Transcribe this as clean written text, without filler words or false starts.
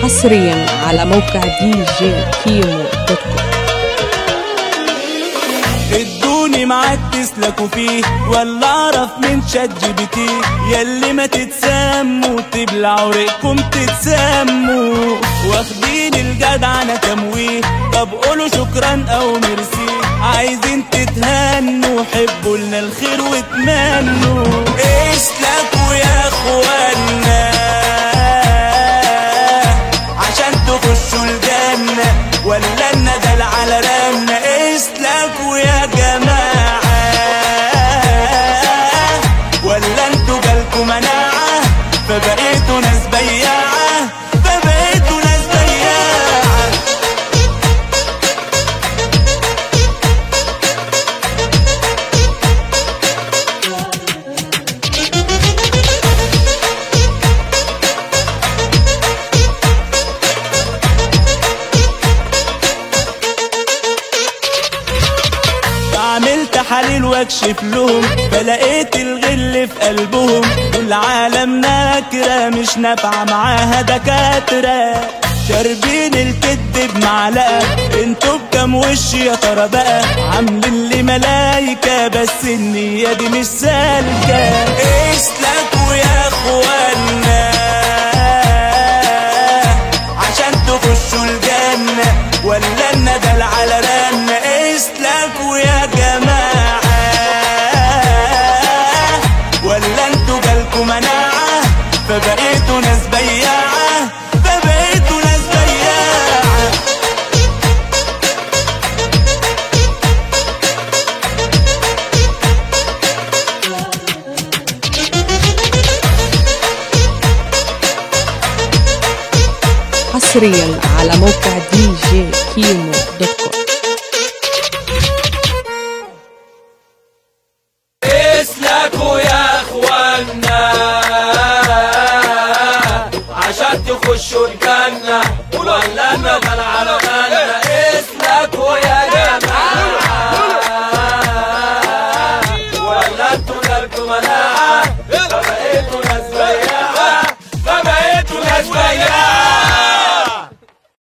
حصريا على موقع djkimo.com. ادوني معاك تسلكوا فيه ولا اعرف من ChatGPT، ياللي ما تتسموا تبلعوا ريقكم تتسموا، واخدين الجدعنة تمويه. طب قولوا شكرا او ميرسي، عايزين تتهنوا حبوا لنا الخير واتمنوا. اسلكوا يا اخوانا عشان تخشوا الجنة، ولا الندل على رمنا. اسلكوا يا جماعة ولا انتوا جالكوا مناعة، فبقيتوا ناس بياعة، فبقيتوا ناس بياعة. عملت تحاليل واكشف لهم، فلقيت الغل في قلبهم، والعالم ناكرة مش نافعة معاها دكاترة، شاربين الكد بمعلقة. انتوا بكام وش يا ترى بقى؟ عاملين لي ملايكة بس النية دي مش سالكة. اسلكوا يا اخوانا عشان تخشوا الجنة، ولا الندل على رنا. اسلكوا يا جماعة ولا انتوا جالكوا مناعة، فبقيتوا ناس بياعة، فبقيتوا ناس بياعة. حصريا على موقع djkimo.com. اسلكوا يا اخوانا عشان تخشوا الجنة، ولا الندل على